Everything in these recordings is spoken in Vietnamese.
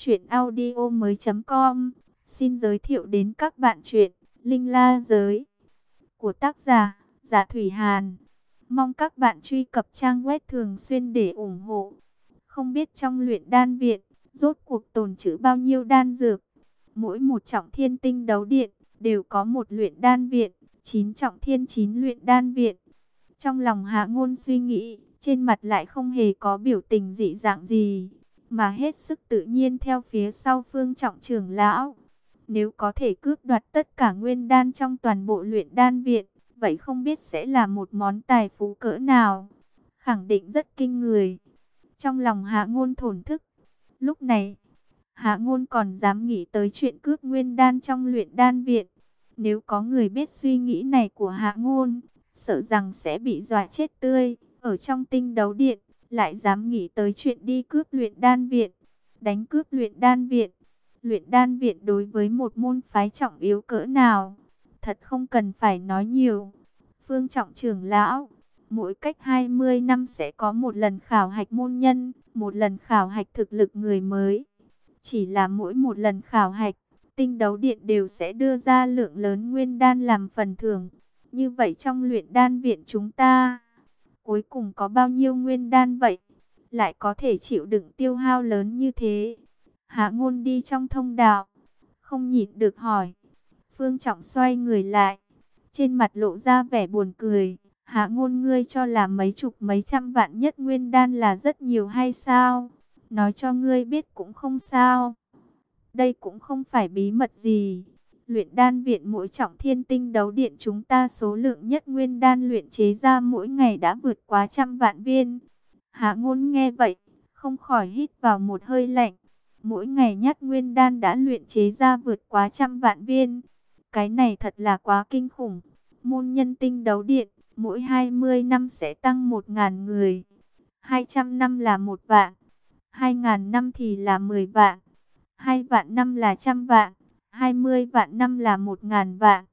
Chuyện audio mới.com xin giới thiệu đến các bạn chuyện Linh La Giới của tác giả Dạ Thủy Hàn. Mong các bạn truy cập trang web thường xuyên để ủng hộ. Không biết trong luyện đan viện, rốt cuộc tồn trữ bao nhiêu đan dược. Mỗi một trọng thiên tinh đấu điện đều có một luyện đan viện, 9 trọng thiên 9 luyện đan viện. Trong lòng Hạ Ngôn suy nghĩ, trên mặt lại không hề có biểu tình dị dạng gì, mà hết sức tự nhiên theo phía sau Phương Trọng trưởng lão. Nếu có thể cướp đoạt tất cả nguyên đan trong toàn bộ luyện đan viện, vậy không biết sẽ là một món tài phú cỡ nào. Khẳng định rất kinh người. Trong lòng Hạ Ngôn thổn thức. Lúc này, Hạ Ngôn còn dám nghĩ tới chuyện cướp nguyên đan trong luyện đan viện. Nếu có người biết suy nghĩ này của Hạ Ngôn, sợ rằng sẽ bị dọa chết tươi. Ở trong tinh đấu điện, lại dám nghĩ tới chuyện đi cướp luyện đan viện, đánh cướp luyện đan viện. Luyện đan viện đối với một môn phái trọng yếu cỡ nào, thật không cần phải nói nhiều. Phương Trọng trưởng lão, mỗi cách 20 năm sẽ có một lần khảo hạch môn nhân, một lần khảo hạch thực lực người mới. Chỉ là mỗi một lần khảo hạch, tinh đấu điện đều sẽ đưa ra lượng lớn nguyên đan làm phần thưởng. Như vậy trong luyện đan viện chúng ta, cuối cùng có bao nhiêu nguyên đan vậy? Lại có thể chịu đựng tiêu hao lớn như thế? Hạ Ngôn đi trong thông đạo, không nhịn được hỏi. Phương Trọng xoay người lại, trên mặt lộ ra vẻ buồn cười. Hạ Ngôn, ngươi cho là mấy chục mấy trăm vạn nhất nguyên đan là rất nhiều hay sao? Nói cho ngươi biết cũng không sao. Đây cũng không phải bí mật gì. Luyện đan viện mỗi trọng thiên tinh đấu điện chúng ta số lượng nhất nguyên đan luyện chế ra mỗi ngày đã vượt quá 100 vạn viên. Hạ Ngôn nghe vậy, không khỏi hít vào một hơi lạnh. Mỗi ngày nhất nguyên đan đã luyện chế ra vượt quá 100 vạn viên. Cái này thật là quá kinh khủng. Môn nhân tinh đấu điện, mỗi 20 năm sẽ tăng 1.000 người. 200 năm là 1 vạn. 2.000 năm thì là 10 vạn. 2 vạn năm là 100 vạn. 20 vạn năm là 1.000 vạn.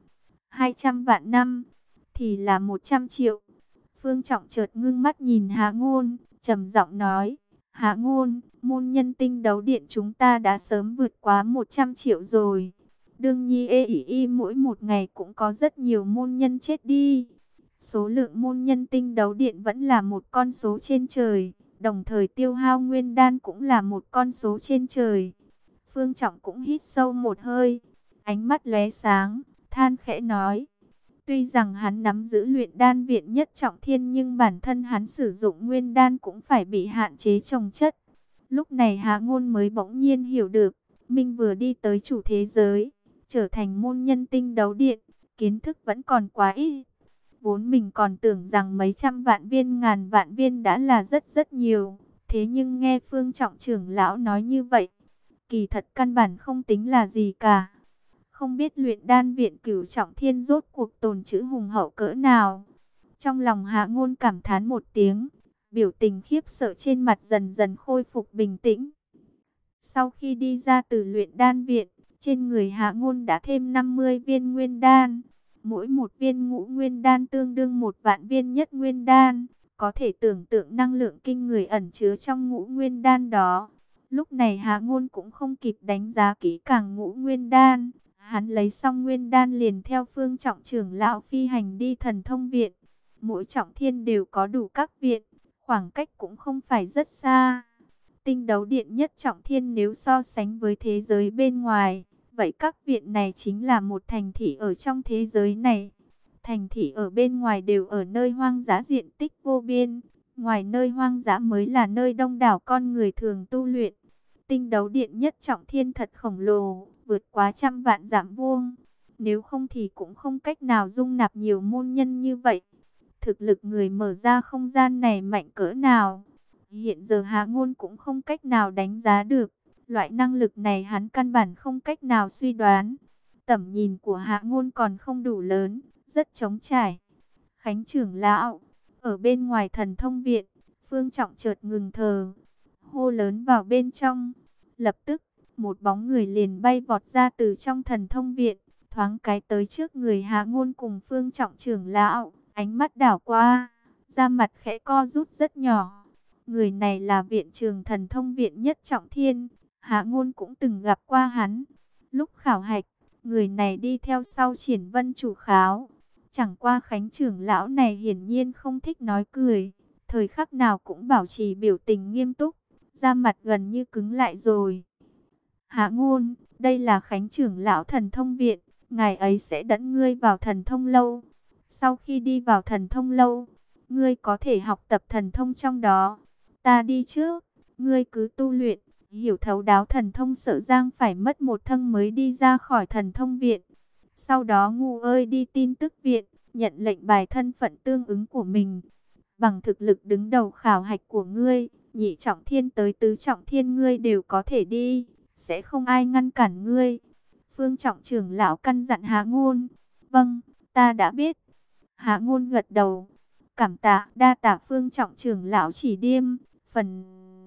200 vạn năm thì là 100 triệu. Phương Trọng chợt ngưng mắt nhìn Hạ Ngôn, trầm giọng nói: Hạ Ngôn, môn nhân tinh đấu điện chúng ta đã sớm vượt quá 100 triệu rồi. Đương nhiên mỗi một ngày cũng có rất nhiều môn nhân chết đi. Số lượng môn nhân tinh đấu điện vẫn là một con số trên trời, đồng thời tiêu hao nguyên đan cũng là một con số trên trời. Phương Trọng cũng hít sâu một hơi, ánh mắt lóe sáng, than khẽ nói: tuy rằng hắn nắm giữ luyện đan viện nhất trọng thiên, nhưng bản thân hắn sử dụng nguyên đan cũng phải bị hạn chế trồng chất. Lúc này Hạ Ngôn mới bỗng nhiên hiểu được, mình vừa đi tới chủ thế giới, trở thành môn nhân tinh đấu điện, kiến thức vẫn còn quá ít. Vốn mình còn tưởng rằng mấy trăm vạn viên, ngàn vạn viên đã là rất nhiều. Thế nhưng nghe Phương Trọng trưởng lão nói như vậy, kỳ thật căn bản không tính là gì cả. Không biết luyện đan viện cửu trọng thiên rốt cuộc tồn trữ hùng hậu cỡ nào. Trong lòng Hạ Ngôn cảm thán một tiếng, biểu tình khiếp sợ trên mặt dần dần khôi phục bình tĩnh. Sau khi đi ra từ luyện đan viện, trên người Hạ Ngôn đã thêm 50 viên nguyên đan. Mỗi một viên ngũ nguyên đan tương đương 1 vạn viên nhất nguyên đan. Có thể tưởng tượng năng lượng kinh người ẩn chứa trong ngũ nguyên đan đó. Lúc này Hạ Ngôn cũng không kịp đánh giá kỹ càng ngũ nguyên đan. Hắn lấy xong nguyên đan liền theo Phương Trọng trưởng lão phi hành đi Thần Thông viện. Mỗi trọng thiên đều có đủ các viện, khoảng cách cũng không phải rất xa. Tinh đấu điện nhất trọng thiên nếu so sánh với thế giới bên ngoài, vậy các viện này chính là một thành thị ở trong thế giới này. Thành thị ở bên ngoài đều ở nơi hoang dã diện tích vô biên, ngoài nơi hoang dã mới là nơi đông đảo con người thường tu luyện. Tinh đấu điện nhất trọng thiên thật khổng lồ, vượt quá 100 vạn dặm vuông. Nếu không thì cũng không cách nào dung nạp nhiều môn nhân như vậy. Thực lực người mở ra không gian này mạnh cỡ nào, hiện giờ Hạ Ngôn cũng không cách nào đánh giá được. Loại năng lực này hắn căn bản không cách nào suy đoán. Tầm nhìn của Hạ Ngôn còn không đủ lớn, rất trống trải. Khánh trưởng lão, ở bên ngoài Thần Thông viện, Phương Trọng chợt ngừng thở, hô lớn vào bên trong. Lập tức, một bóng người liền bay vọt ra từ trong Thần Thông viện, thoáng cái tới trước người Hạ Ngôn cùng Phương Trọng trưởng lão, ánh mắt đảo qua, da mặt khẽ co rút rất nhỏ. Người này là viện trưởng Thần Thông viện nhất trọng thiên, Hạ Ngôn cũng từng gặp qua hắn. Lúc khảo hạch, người này đi theo sau Triển Vân chủ kháo. Chẳng qua Khánh trưởng lão này hiển nhiên không thích nói cười, thời khắc nào cũng bảo trì biểu tình nghiêm túc, da mặt gần như cứng lại rồi. Hạ Ngôn, đây là Khánh trưởng lão Thần Thông viện, ngài ấy sẽ dẫn ngươi vào Thần Thông lâu. Sau khi đi vào Thần Thông lâu, ngươi có thể học tập thần thông trong đó. Ta đi trước, ngươi cứ tu luyện, hiểu thấu đáo thần thông, Sợ Giang phải mất một thân mới đi ra khỏi Thần Thông viện. Sau đó ngu ơi đi tin tức viện, nhận lệnh bài thân phận tương ứng của mình. Bằng thực lực đứng đầu khảo hạch của ngươi, nhị trọng thiên tới tứ trọng thiên ngươi đều có thể đi, sẽ không ai ngăn cản ngươi. Phương trọng trưởng lão căn dặn Hạ Ngôn. Vâng, ta đã biết. Hạ Ngôn gật đầu. Cảm tạ, đa tạ Phương trọng trưởng lão chỉ điêm. Phần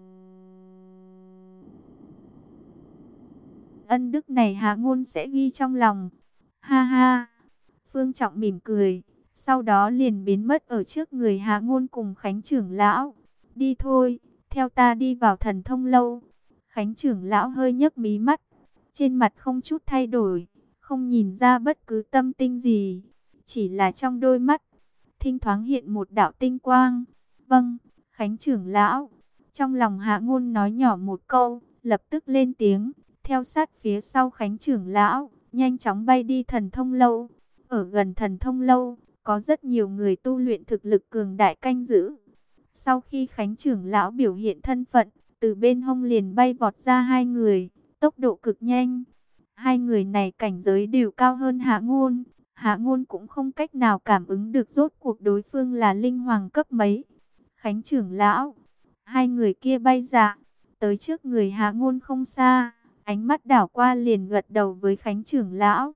ân đức này Hạ Ngôn sẽ ghi trong lòng. Ha ha. Phương trọng mỉm cười, sau đó liền biến mất ở trước người Hạ Ngôn cùng Khánh trưởng lão. Đi thôi, theo ta đi vào Thần Thông lâu. Khánh trưởng lão hơi nhấc mí mắt, trên mặt không chút thay đổi, không nhìn ra bất cứ tâm tinh gì, chỉ là trong đôi mắt thỉnh thoáng hiện một đạo tinh quang. Vâng, Khánh trưởng lão. Trong lòng Hạ Ngôn nói nhỏ một câu, lập tức lên tiếng, theo sát phía sau Khánh trưởng lão, nhanh chóng bay đi Thần Thông lâu. Ở gần Thần Thông lâu, có rất nhiều người tu luyện thực lực cường đại canh giữ. Sau khi Khánh trưởng lão biểu hiện thân phận, từ bên hông liền bay vọt ra hai người, tốc độ cực nhanh. Hai người này cảnh giới đều cao hơn Hạ Ngôn. Hạ Ngôn cũng không cách nào cảm ứng được rốt cuộc đối phương là linh hoàng cấp mấy. Khánh trưởng lão, hai người kia bay ra, tới trước người Hạ Ngôn không xa, ánh mắt đảo qua liền gật đầu với Khánh trưởng lão.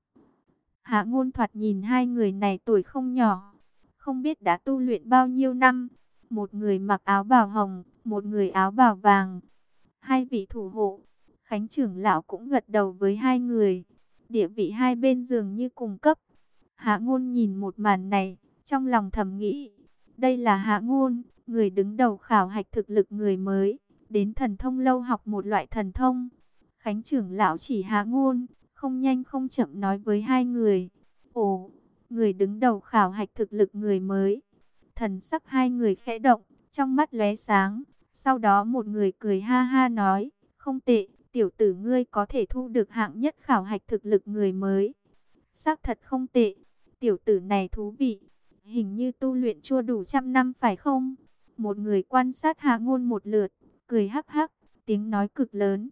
Hạ Ngôn thoạt nhìn hai người này tuổi không nhỏ, không biết đã tu luyện bao nhiêu năm. Một người mặc áo bào hồng, một người áo bào vàng. Hai vị thủ hộ, Khánh trưởng lão cũng gật đầu với hai người. Địa vị hai bên dường như cùng cấp. Hạ Ngôn nhìn một màn này, trong lòng thầm nghĩ, đây là Hạ Ngôn, người đứng đầu khảo hạch thực lực người mới, đến Thần Thông lâu học một loại thần thông. Khánh trưởng lão chỉ Hạ Ngôn, không nhanh không chậm nói với hai người. Ồ, người đứng đầu khảo hạch thực lực người mới. Thần sắc hai người khẽ động, trong mắt lóe sáng. Sau đó một người cười ha ha nói, không tệ, tiểu tử ngươi có thể thu được hạng nhất khảo hạch thực lực người mới. Xác thật không tệ, tiểu tử này thú vị, hình như tu luyện chưa đủ 100 năm phải không? Một người quan sát Hạ Ngôn một lượt, cười hắc hắc, tiếng nói cực lớn.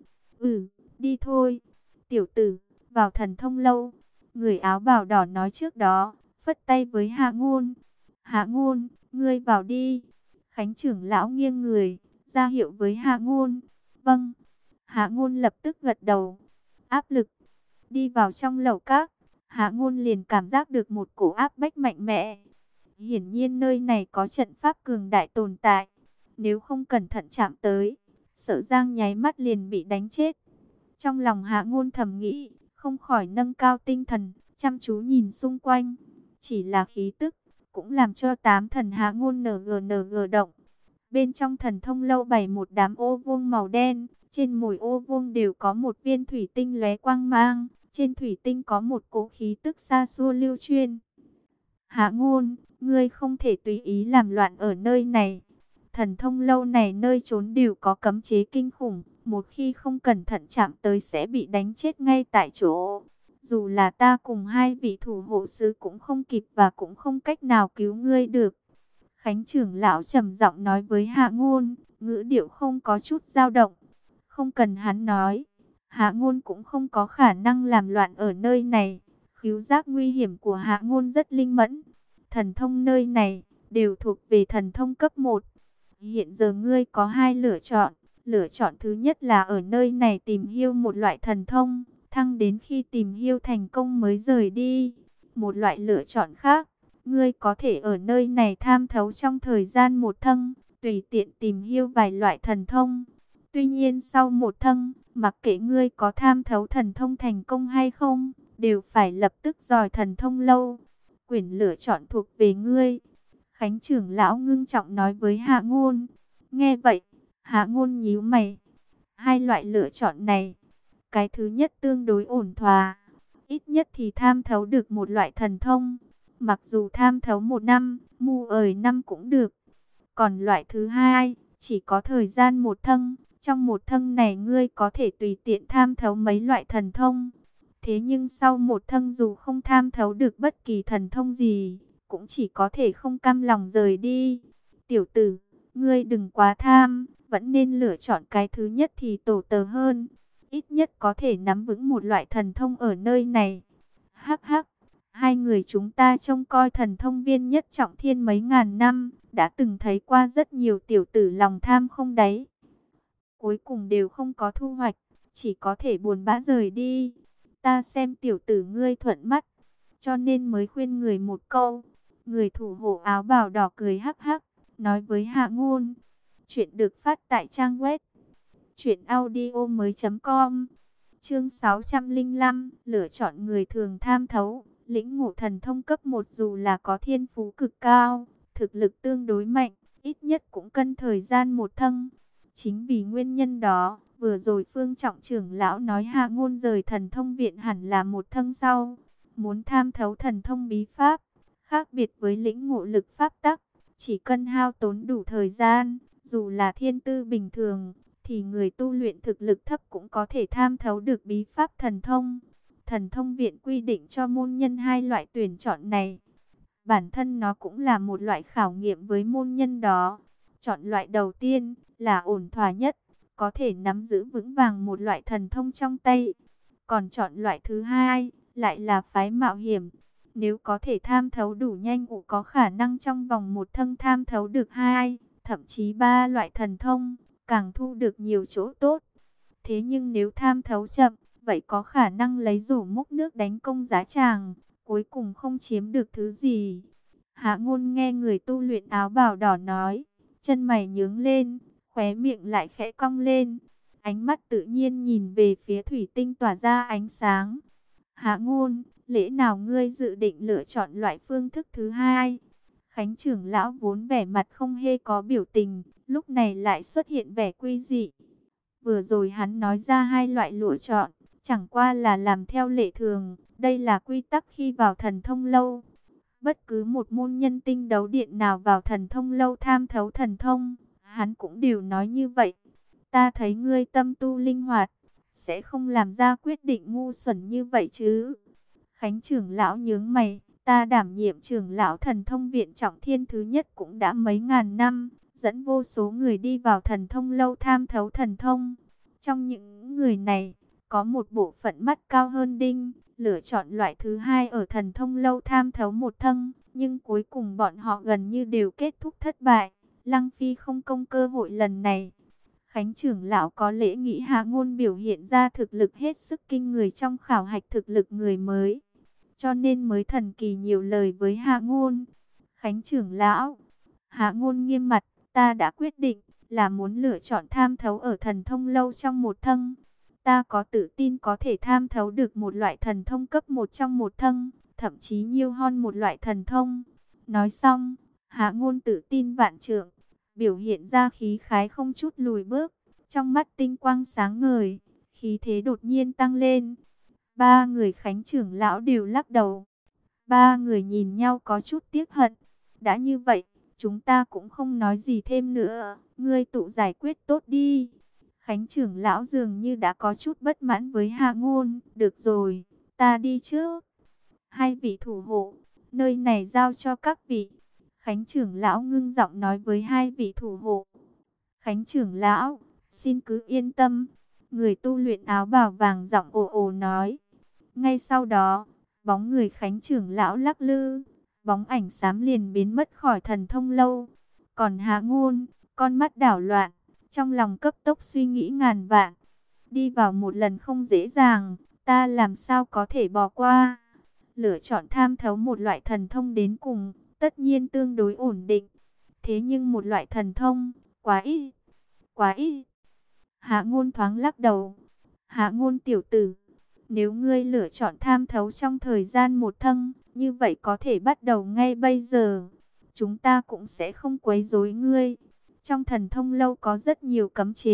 Đi thôi, tiểu tử, vào Thần Thông lâu. Người áo bào đỏ nói trước đó, phất tay với Hạ Ngôn. Hạ Ngôn, ngươi vào đi. Khánh trưởng lão nghiêng người, ra hiệu với Hạ Ngôn. Vâng. Hạ Ngôn lập tức gật đầu. Áp lực. Đi vào trong lầu các, Hạ Ngôn liền cảm giác được một cổ áp bách mạnh mẽ. Hiển nhiên nơi này có trận pháp cường đại tồn tại. Nếu không cẩn thận chạm tới, Sợ Giang nháy mắt liền bị đánh chết. Trong lòng Hạ Ngôn thầm nghĩ, không khỏi nâng cao tinh thần, chăm chú nhìn xung quanh. Chỉ là khí tức, cũng làm cho tám thần Hạ Ngôn ng động. Bên trong Thần Thông lâu bày một đám ô vuông màu đen, trên mỗi ô vuông đều có một viên thủy tinh lóe quang mang, trên thủy tinh có một cỗ khí tức xa xưa lưu truyền. Hạ Ngôn, ngươi không thể tùy ý làm loạn ở nơi này. Thần Thông lâu này nơi trốn đều có cấm chế kinh khủng, một khi không cẩn thận chạm tới sẽ bị đánh chết ngay tại chỗ. Dù là ta cùng hai vị thủ hộ sứ cũng không kịp và cũng không cách nào cứu ngươi được. Khánh trưởng lão trầm giọng nói với Hạ Ngôn, ngữ điệu không có chút dao động. Không cần hắn nói, Hạ Ngôn cũng không có khả năng làm loạn ở nơi này. Khứu giác nguy hiểm của Hạ Ngôn rất linh mẫn. Thần thông nơi này đều thuộc về thần thông cấp 1. Hiện giờ ngươi có hai lựa chọn. Lựa chọn thứ nhất là ở nơi này tìm hiểu một loại thần thông, thăng đến khi tìm hiểu thành công mới rời đi. Một loại lựa chọn khác, ngươi có thể ở nơi này tham thấu trong thời gian một thăng, tùy tiện tìm hiểu vài loại thần thông. Tuy nhiên sau một thăng, mặc kệ ngươi có tham thấu thần thông thành công hay không, đều phải lập tức dòi Thần Thông lâu. Quyền lựa chọn thuộc về ngươi. Khánh trưởng lão ngưng trọng nói với Hạ Ngôn. Nghe vậy, Hạ Ngôn nhíu mày. Hai loại lựa chọn này, cái thứ nhất tương đối ổn thỏa, ít nhất thì tham thấu được một loại thần thông. Mặc dù tham thấu 1 năm, mu ời năm cũng được. Còn loại thứ hai, chỉ có thời gian 1 thân. Trong 1 thân này ngươi có thể tùy tiện tham thấu mấy loại thần thông. Thế nhưng sau 1 thân dù không tham thấu được bất kỳ thần thông gì, cũng chỉ có thể không cam lòng rời đi. Tiểu tử, ngươi đừng quá tham, vẫn nên lựa chọn cái thứ nhất thì tổ tớ hơn. Ít nhất có thể nắm vững một loại thần thông ở nơi này. Hắc hắc, hai người chúng ta trông coi thần thông viên Nhất Trọng Thiên mấy ngàn năm, đã từng thấy qua rất nhiều tiểu tử lòng tham không đáy. Cuối cùng đều không có thu hoạch, chỉ có thể buồn bã rời đi. Ta xem tiểu tử ngươi thuận mắt, cho nên mới khuyên người một câu. Người thủ hộ áo bào đỏ cười hắc hắc, nói với Hạ Ngôn. Chuyện được phát tại trang web truyệnaudiomoi.com. Chương 605, lựa chọn người thường tham thấu, lĩnh ngộ thần thông cấp 1 dù là có thiên phú cực cao, thực lực tương đối mạnh, ít nhất cũng cần thời gian 1 thân. Chính vì nguyên nhân đó, vừa rồi Phương Trọng trưởng lão nói Hạ Ngôn rời thần thông viện hẳn là 1 thân sau. Muốn tham thấu thần thông bí pháp, khác biệt với lĩnh ngộ lực pháp tắc, chỉ cần hao tốn đủ thời gian, dù là thiên tư bình thường, thì người tu luyện thực lực thấp cũng có thể tham thấu được bí pháp thần thông. Thần thông viện quy định cho môn nhân hai loại tuyển chọn này. Bản thân nó cũng là một loại khảo nghiệm với môn nhân đó. Chọn loại đầu tiên là ổn thỏa nhất, có thể nắm giữ vững vàng một loại thần thông trong tay. Còn chọn loại thứ hai lại là phái mạo hiểm. Nếu có thể tham thấu đủ nhanh ủ có khả năng trong vòng 1 thân tham thấu được 2, thậm chí 3 loại thần thông, càng thu được nhiều chỗ tốt. Thế nhưng nếu tham thấu chậm, vậy có khả năng lấy rổ múc nước đánh công giá tràng, cuối cùng không chiếm được thứ gì. Hạ Ngôn nghe người tu luyện áo bào đỏ nói, chân mày nhướng lên, khóe miệng lại khẽ cong lên. Ánh mắt tự nhiên nhìn về phía thủy tinh tỏa ra ánh sáng. Hạ Ngôn, lẽ nào ngươi dự định lựa chọn loại phương thức thứ hai? Khánh trưởng lão vốn vẻ mặt không hề có biểu tình, lúc này lại xuất hiện vẻ quy dị. Vừa rồi hắn nói ra hai loại lựa chọn, chẳng qua là làm theo lệ thường, đây là quy tắc khi vào thần thông lâu. Bất cứ một môn nhân tinh đấu điện nào vào thần thông lâu tham thấu thần thông, hắn cũng đều nói như vậy. Ta thấy ngươi tâm tu linh hoạt, sẽ không làm ra quyết định ngu xuẩn như vậy chứ. Khánh trưởng lão nhướng mày, ta đảm nhiệm trưởng lão thần thông viện Trọng Thiên thứ nhất cũng đã mấy ngàn năm, dẫn vô số người đi vào thần thông lâu tham thấu thần thông. Trong những người này, có một bộ phận mắt cao hơn đinh, lựa chọn loại thứ hai ở thần thông lâu tham thấu 1 thân, nhưng cuối cùng bọn họ gần như đều kết thúc thất bại, lăng phi không công cơ hội lần này. Khánh trưởng lão có lẽ nghĩ Hạ Ngôn biểu hiện ra thực lực hết sức kinh người trong khảo hạch thực lực người mới, cho nên mới thần kỳ nhiều lời với Hạ Ngôn. Khánh trưởng lão, Hạ Ngôn nghiêm mặt, ta đã quyết định là muốn lựa chọn tham thấu ở thần thông lâu trong 1 thân. Ta có tự tin có thể tham thấu được một loại thần thông cấp 1 trong 1 thân, thậm chí nhiều hơn một loại thần thông. Nói xong, Hạ Ngôn tự tin vạn trượng, biểu hiện ra khí khái không chút lùi bước, trong mắt tinh quang sáng ngời, khí thế đột nhiên tăng lên. Ba người Khánh trưởng lão đều lắc đầu. Ba người nhìn nhau có chút tiếc hận. Đã như vậy, chúng ta cũng không nói gì thêm nữa, ngươi tự giải quyết tốt đi. Khánh trưởng lão dường như đã có chút bất mãn với Hạ Ngôn. Được rồi, ta đi trước. Hai vị thủ hộ, nơi này giao cho các vị. Khánh trưởng lão ngưng giọng nói với hai vị thủ hộ. Khánh trưởng lão, xin cứ yên tâm. Người tu luyện áo bào vàng giọng ồ ồ nói. Ngay sau đó, bóng người Khánh trưởng lão lắc lư, bóng ảnh xám liền biến mất khỏi thần thông lâu. Còn Hạ Ngôn, con mắt đảo loạn, trong lòng cấp tốc suy nghĩ ngàn vạn. Đi vào một lần không dễ dàng, ta làm sao có thể bỏ qua. Lựa chọn tham thấu một loại thần thông đến cùng, tất nhiên tương đối ổn định. Thế nhưng một loại thần thông, quá ít, quá ít. Hạ Ngôn thoáng lắc đầu. Hạ Ngôn tiểu tử, nếu ngươi lựa chọn tham thấu trong thời gian 1 thân, như vậy có thể bắt đầu ngay bây giờ. Chúng ta cũng sẽ không quấy rối ngươi. Trong thần thông lâu có rất nhiều cấm chế,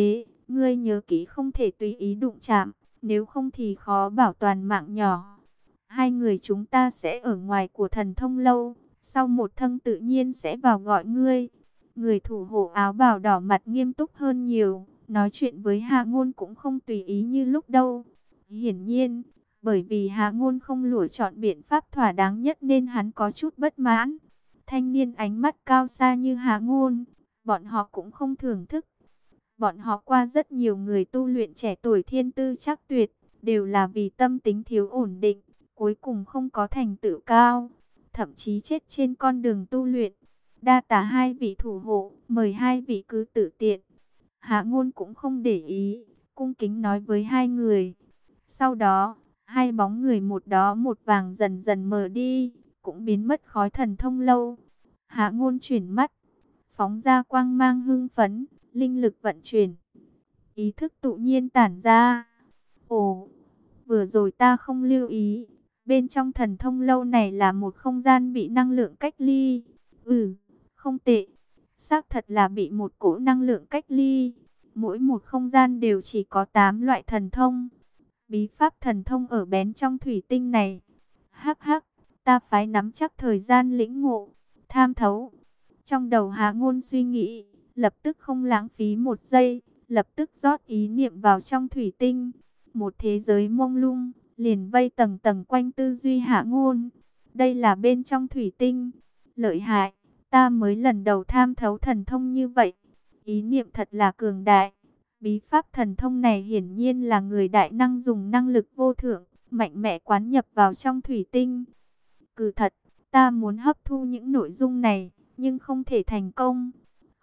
Ngươi nhớ kỹ không thể tùy ý đụng chạm, nếu không thì khó bảo toàn mạng nhỏ. Hai người chúng ta sẽ ở ngoài của thần thông lâu, sau một thân tự nhiên sẽ vào gọi ngươi. Người thủ hộ áo bào đỏ mặt nghiêm túc hơn nhiều, nói chuyện với Hạ Ngôn cũng không tùy ý như lúc đâu. Hiển nhiên, bởi vì Hạ Ngôn không lựa chọn biện pháp thỏa đáng nhất nên hắn có chút bất mãn. Thanh niên ánh mắt cao xa như Hạ Ngôn, bọn họ cũng không thưởng thức. Bọn họ qua rất nhiều người tu luyện trẻ tuổi thiên tư chắc tuyệt, đều là vì tâm tính thiếu ổn định, cuối cùng không có thành tựu cao, thậm chí chết trên con đường tu luyện. Đa tả hai vị thủ hộ, mời hai vị cứ tự tiện. Hạ Ngôn cũng không để ý, cung kính nói với hai người. Sau đó, hai bóng người một đỏ một vàng dần dần mờ đi, cũng biến mất khói thần thông lâu. Hạ Ngôn chuyển mắt, phóng ra quang mang hưng phấn, linh lực vận chuyển, ý thức tự nhiên tản ra. Ồ, vừa rồi ta không lưu ý, bên trong thần thông lâu này là một không gian bị năng lượng cách ly. Không tệ, xác thật là bị một cỗ năng lượng cách ly. Mỗi một không gian đều chỉ có 8 loại thần thông. Bí pháp thần thông ở bén trong thủy tinh này. Hắc hắc, ta phải nắm chắc thời gian lĩnh ngộ, tham thấu. Trong đầu Hạ Ngôn suy nghĩ, lập tức không lãng phí một giây, lập tức rót ý niệm vào trong thủy tinh. Một thế giới mông lung, liền vây tầng tầng quanh tư duy Hạ Ngôn. Đây là bên trong thủy tinh. Lợi hại, ta mới lần đầu tham thấu thần thông như vậy. Ý niệm thật là cường đại. Bí pháp thần thông này hiển nhiên là người đại năng dùng năng lực vô thượng, mạnh mẽ quán nhập vào trong thủy tinh. Cứ thật, ta muốn hấp thu những nội dung này, nhưng không thể thành công.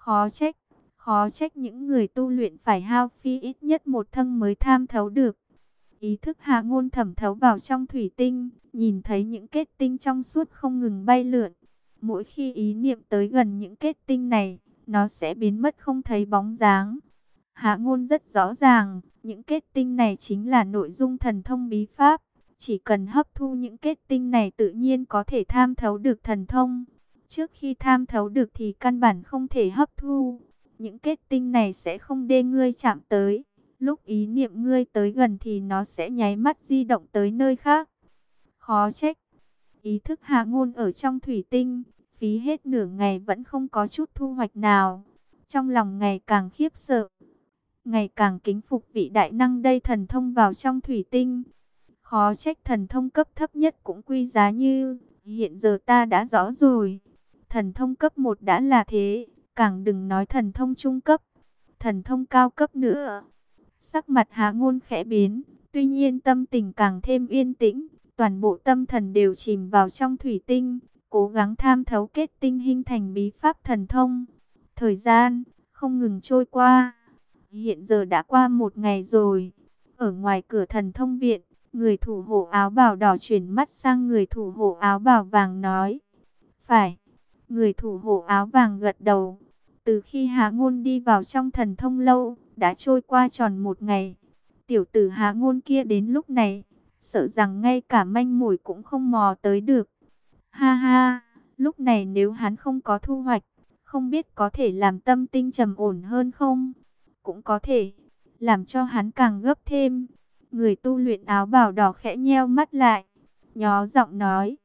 Khó trách những người tu luyện phải hao phí ít nhất một thân mới tham thấu được. Ý thức Hạ Ngôn thẩm thấu vào trong thủy tinh, nhìn thấy những kết tinh trong suốt không ngừng bay lượn. Mỗi khi ý niệm tới gần những kết tinh này, nó sẽ biến mất không thấy bóng dáng. Hạ Ngôn rất rõ ràng, những kết tinh này chính là nội dung thần thông bí pháp. Chỉ cần hấp thu những kết tinh này tự nhiên có thể tham thấu được thần thông. Trước khi tham thấu được thì căn bản không thể hấp thu. Những kết tinh này sẽ không để ngươi chạm tới. Lúc ý niệm ngươi tới gần thì nó sẽ nháy mắt di động tới nơi khác. Khó trách. Ý thức Hạ Ngôn ở trong thủy tinh, phí hết nửa ngày vẫn không có chút thu hoạch nào. Trong lòng ngày càng khiếp sợ, ngày càng kính phục vị đại năng đây thần thông vào trong thủy tinh. Khó trách thần thông cấp thấp nhất cũng quý giá như, hiện giờ ta đã rõ rồi. Thần thông cấp 1 đã là thế, càng đừng nói thần thông trung cấp, thần thông cao cấp nữa. Sắc mặt Hạ Ngôn khẽ biến, tuy nhiên tâm tình càng thêm yên tĩnh, toàn bộ tâm thần đều chìm vào trong thủy tinh, cố gắng tham thấu kết tinh hình thành bí pháp thần thông. Thời gian không ngừng trôi qua, hiện giờ đã qua một ngày rồi. Ở ngoài cửa thần thông viện, người thủ hộ áo bào đỏ chuyển mắt sang người thủ hộ áo bào vàng nói. Phải. Người thủ hộ áo vàng gật đầu. Từ khi Hạ Ngôn đi vào trong thần thông lâu, đã trôi qua tròn một ngày. Tiểu tử Hạ Ngôn kia đến lúc này, sợ rằng ngay cả manh mồi cũng không mò tới được. Ha ha, lúc này nếu hắn không có thu hoạch, không biết có thể làm tâm tinh trầm ổn hơn không? Cũng có thể, làm cho hắn càng gấp thêm. Người tu luyện áo bào đỏ khẽ nheo mắt lại, nhỏ giọng nói.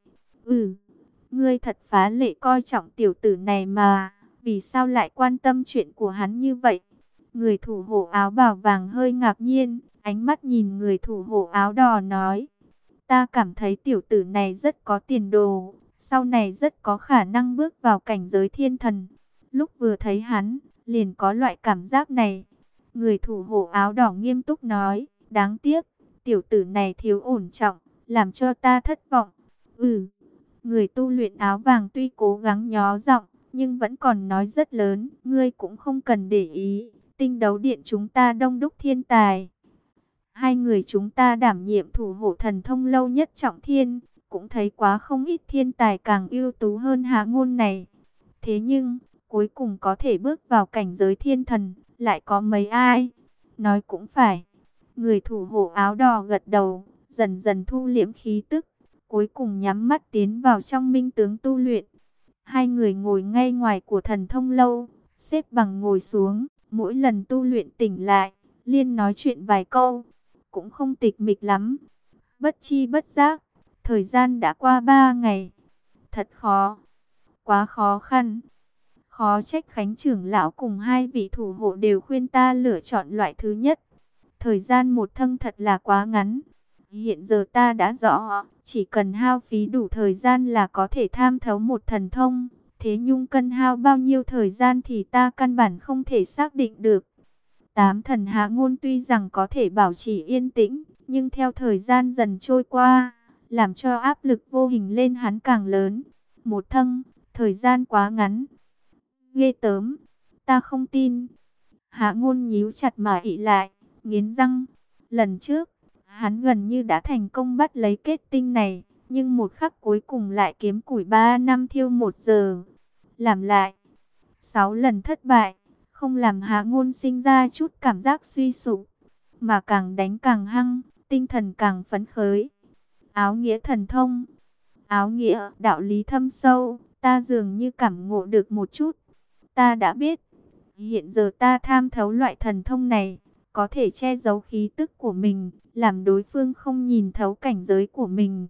Ngươi thật phá lệ coi trọng tiểu tử này mà, vì sao lại quan tâm chuyện của hắn như vậy? Người thủ hộ áo bào vàng hơi ngạc nhiên, ánh mắt nhìn người thủ hộ áo đỏ nói. Ta cảm thấy tiểu tử này rất có tiền đồ, sau này rất có khả năng bước vào cảnh giới thiên thần. Lúc vừa thấy hắn, liền có loại cảm giác này. Người thủ hộ áo đỏ nghiêm túc nói, đáng tiếc, tiểu tử này thiếu ổn trọng, làm cho ta thất vọng. Người tu luyện áo vàng tuy cố gắng nhó giọng, nhưng vẫn còn nói rất lớn. Ngươi cũng không cần để ý, tinh đấu điện chúng ta đông đúc thiên tài. Hai người chúng ta đảm nhiệm thủ hộ thần thông lâu nhất trọng thiên, cũng thấy quá không ít thiên tài càng ưu tú hơn Hạ Ngôn này. Thế nhưng, cuối cùng có thể bước vào cảnh giới thiên thần, lại có mấy ai? Nói cũng phải. Người thủ hộ áo đỏ gật đầu, dần dần thu liễm khí tức, cuối cùng nhắm mắt tiến vào trong minh tướng tu luyện. Hai người ngồi ngay ngoài của thần thông lâu, xếp bằng ngồi xuống, mỗi lần tu luyện tỉnh lại, liên nói chuyện vài câu, cũng không tịch mịch lắm. Bất chi bất giác, thời gian đã qua 3 ngày. Thật khó, quá khó khăn. Khó trách Khánh trưởng lão cùng hai vị thủ hộ đều khuyên ta lựa chọn loại thứ nhất. Thời gian một thân thật là quá ngắn. Hiện giờ ta đã rõ, chỉ cần hao phí đủ thời gian là có thể tham thấu một thần thông. Thế nhưng cần hao bao nhiêu thời gian thì ta căn bản không thể xác định được. Tám thần Hạ Ngôn tuy rằng có thể bảo trì yên tĩnh, nhưng theo thời gian dần trôi qua, làm cho áp lực vô hình lên hắn càng lớn. Một thân, thời gian quá ngắn. Ghê tởm, ta không tin. Hạ Ngôn nhíu chặt mà ị lại, nghiến răng. Lần trước, hắn gần như đã thành công bắt lấy kết tinh này, nhưng một khắc cuối cùng lại kiếm củi 3 năm thiêu 1 giờ. Làm lại 6 lần thất bại, không làm Hạ Ngôn sinh ra chút cảm giác suy sụp, mà càng đánh càng hăng, tinh thần càng phấn khởi. Áo nghĩa thần thông, áo nghĩa đạo lý thâm sâu, ta dường như cảm ngộ được một chút. Ta đã biết, hiện giờ ta tham thấu loại thần thông này, có thể che giấu khí tức của mình, làm đối phương không nhìn thấu cảnh giới của mình.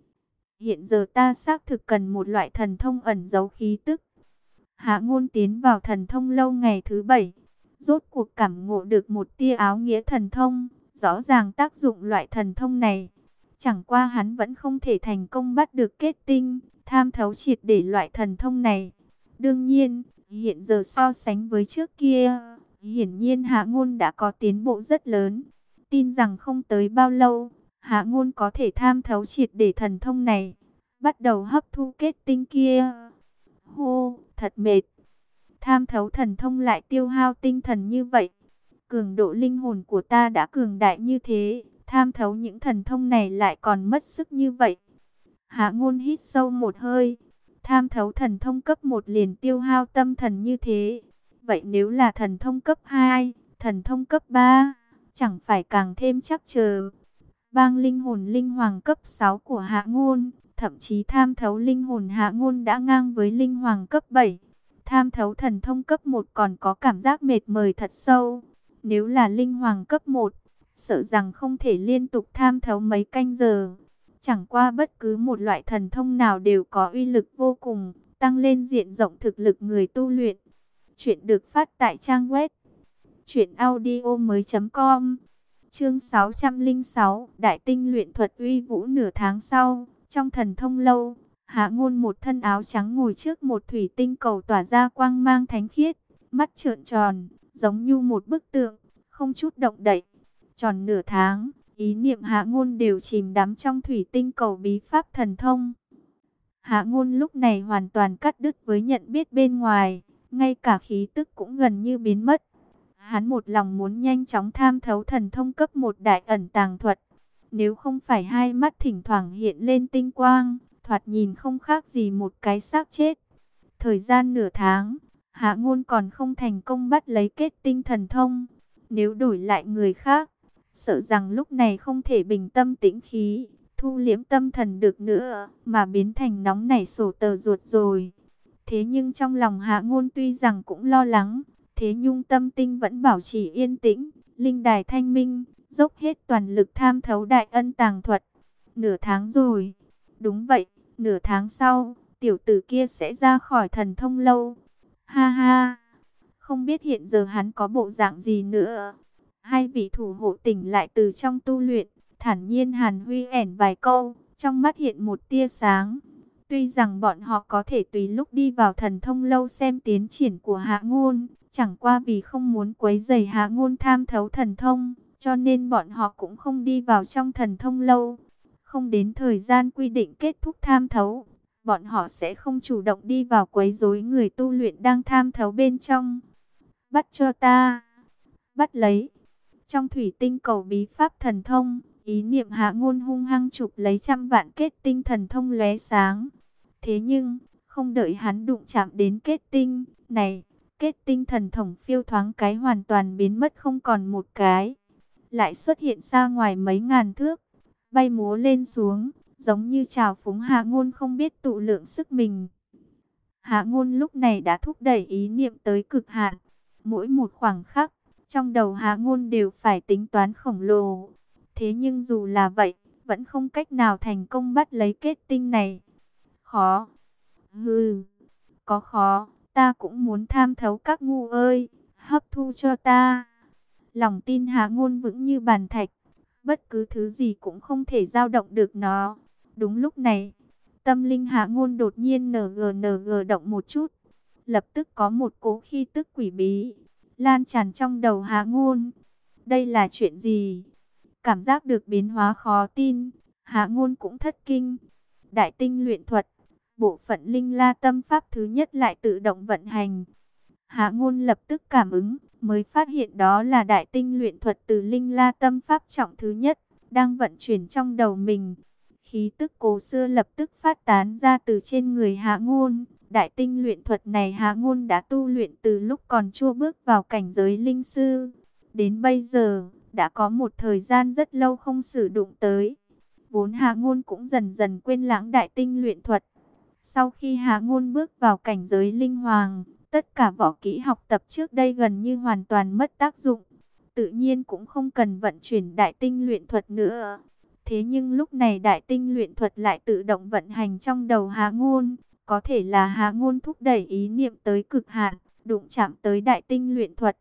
Hiện giờ ta xác thực cần một loại thần thông ẩn giấu khí tức. Hạ Ngôn tiến vào thần thông lâu ngày thứ 7, rốt cuộc cảm ngộ được một tia áo nghĩa thần thông, rõ ràng tác dụng loại thần thông này. Chẳng qua hắn vẫn không thể thành công bắt được kết tinh, tham thấu triệt để loại thần thông này. Đương nhiên, hiện giờ so sánh với trước kia, hiển nhiên Hạ Ngôn đã có tiến bộ rất lớn. Tin rằng không tới bao lâu, Hạ Ngôn có thể tham thấu triệt để thần thông này, bắt đầu hấp thu kết tinh kia. Hô, thật mệt. Tham thấu thần thông lại tiêu hao tinh thần như vậy. Cường độ linh hồn của ta đã cường đại như thế, tham thấu những thần thông này lại còn mất sức như vậy. Hạ Ngôn hít sâu một hơi. Tham thấu thần thông cấp 1 liền tiêu hao tâm thần như thế. Vậy nếu là thần thông cấp 2, thần thông cấp 3, chẳng phải càng thêm chắc chờ. Bang linh hồn linh hoàng cấp 6 của Hạ Ngôn, thậm chí tham thấu linh hồn Hạ Ngôn đã ngang với linh hoàng cấp 7. Tham thấu thần thông cấp 1 còn có cảm giác mệt mỏi thật sâu. Nếu là linh hoàng cấp 1, sợ rằng không thể liên tục tham thấu mấy canh giờ. Chẳng qua bất cứ một loại thần thông nào đều có uy lực vô cùng, tăng lên diện rộng thực lực người tu luyện. Chuyện được phát tại trang web truyệnaudiomoi.com. Chương 606, Đại tinh luyện thuật uy vũ. Nửa tháng sau, trong thần thông lâu, Hạ Ngôn một thân áo trắng ngồi trước một thủy tinh cầu tỏa ra quang mang thánh khiết, mắt trợn tròn, giống như một bức tượng, không chút động đậy. Tròn nửa tháng, ý niệm Hạ Ngôn đều chìm đắm trong thủy tinh cầu bí pháp thần thông. Hạ Ngôn lúc này hoàn toàn cắt đứt với nhận biết bên ngoài, ngay cả khí tức cũng gần như biến mất. Hắn một lòng muốn nhanh chóng tham thấu thần thông cấp 1 đại ẩn tàng thuật. Nếu không phải hai mắt thỉnh thoảng hiện lên tinh quang, thoạt nhìn không khác gì một cái xác chết. Thời gian nửa tháng, Hạ Ngôn còn không thành công bắt lấy kết tinh thần thông. Nếu đổi lại người khác, sợ rằng lúc này không thể bình tâm tĩnh khí, thu liễm tâm thần được nữa, mà biến thành nóng nảy sổ tờ ruột rồi. Thế nhưng trong lòng Hạ Ngôn tuy rằng cũng lo lắng, thế nhưng tâm tinh vẫn bảo trì yên tĩnh, linh đài thanh minh, dốc hết toàn lực tham thấu đại ân tàng thuật. Nửa tháng rồi. Đúng vậy, nửa tháng sau, tiểu tử kia sẽ ra khỏi thần thông lâu. Ha ha, không biết hiện giờ hắn có bộ dạng gì nữa. Hai vị thủ hộ tỉnh lại từ trong tu luyện, thản nhiên hàn huy ẻn vài câu, trong mắt hiện một tia sáng. Tuy rằng bọn họ có thể tùy lúc đi vào thần thông lâu xem tiến triển của Hạ Ngôn, chẳng qua vì không muốn quấy rầy Hạ Ngôn tham thấu thần thông, cho nên bọn họ cũng không đi vào trong thần thông lâu. Không đến thời gian quy định kết thúc tham thấu, bọn họ sẽ không chủ động đi vào quấy rối người tu luyện đang tham thấu bên trong. Bắt cho ta. Bắt lấy. Trong thủy tinh cầu bí pháp thần thông, ý niệm Hạ Ngôn hung hăng chụp lấy trăm vạn kết tinh thần thông lóe sáng. Thế nhưng, không đợi hắn đụng chạm đến kết tinh này, kết tinh thần thông phiêu thoáng cái hoàn toàn biến mất không còn một cái. Lại xuất hiện xa ngoài mấy ngàn thước, bay múa lên xuống, giống như trào phúng Hạ Ngôn không biết tự lượng sức mình. Hạ Ngôn lúc này đã thúc đẩy ý niệm tới cực hạn. Mỗi một khoảng khắc, Trong đầu Hạ Ngôn đều phải tính toán khổng lồ. Thế nhưng dù là vậy, vẫn không cách nào thành công bắt lấy kết tinh này. Khó. Hừ, có khó, ta cũng muốn tham thấu các ngu ơi, hấp thu cho ta. Lòng tin Hạ Ngôn vững như bàn thạch, bất cứ thứ gì cũng không thể dao động được nó. Đúng lúc này, tâm linh Hạ Ngôn đột nhiên ng động một chút. Lập tức có một cỗ khí tức quỷ bí lan tràn trong đầu Hạ Ngôn. Đây là chuyện gì? Cảm giác được biến hóa khó tin, Hạ Ngôn cũng thất kinh. Đại tinh luyện thuật, bộ phận linh la tâm pháp thứ nhất lại tự động vận hành. Hạ Ngôn lập tức cảm ứng, mới phát hiện đó là đại tinh luyện thuật từ linh la tâm pháp trọng thứ nhất, đang vận chuyển trong đầu mình. Khí tức cổ xưa lập tức phát tán ra từ trên người Hạ Ngôn. Đại tinh luyện thuật này Hạ Ngôn đã tu luyện từ lúc còn chưa bước vào cảnh giới linh sư. Đến bây giờ, đã có một thời gian rất lâu không sử dụng tới. Vốn Hạ Ngôn cũng dần dần quên lãng đại tinh luyện thuật. Sau khi Hạ Ngôn bước vào cảnh giới linh hoàng, tất cả võ kỹ học tập trước đây gần như hoàn toàn mất tác dụng. Tự nhiên cũng không cần vận chuyển đại tinh luyện thuật nữa. Thế nhưng lúc này đại tinh luyện thuật lại tự động vận hành trong đầu Hạ Ngôn. Có thể là Hạ Ngôn thúc đẩy ý niệm tới cực hạn, đụng chạm tới đại tinh luyện thuật.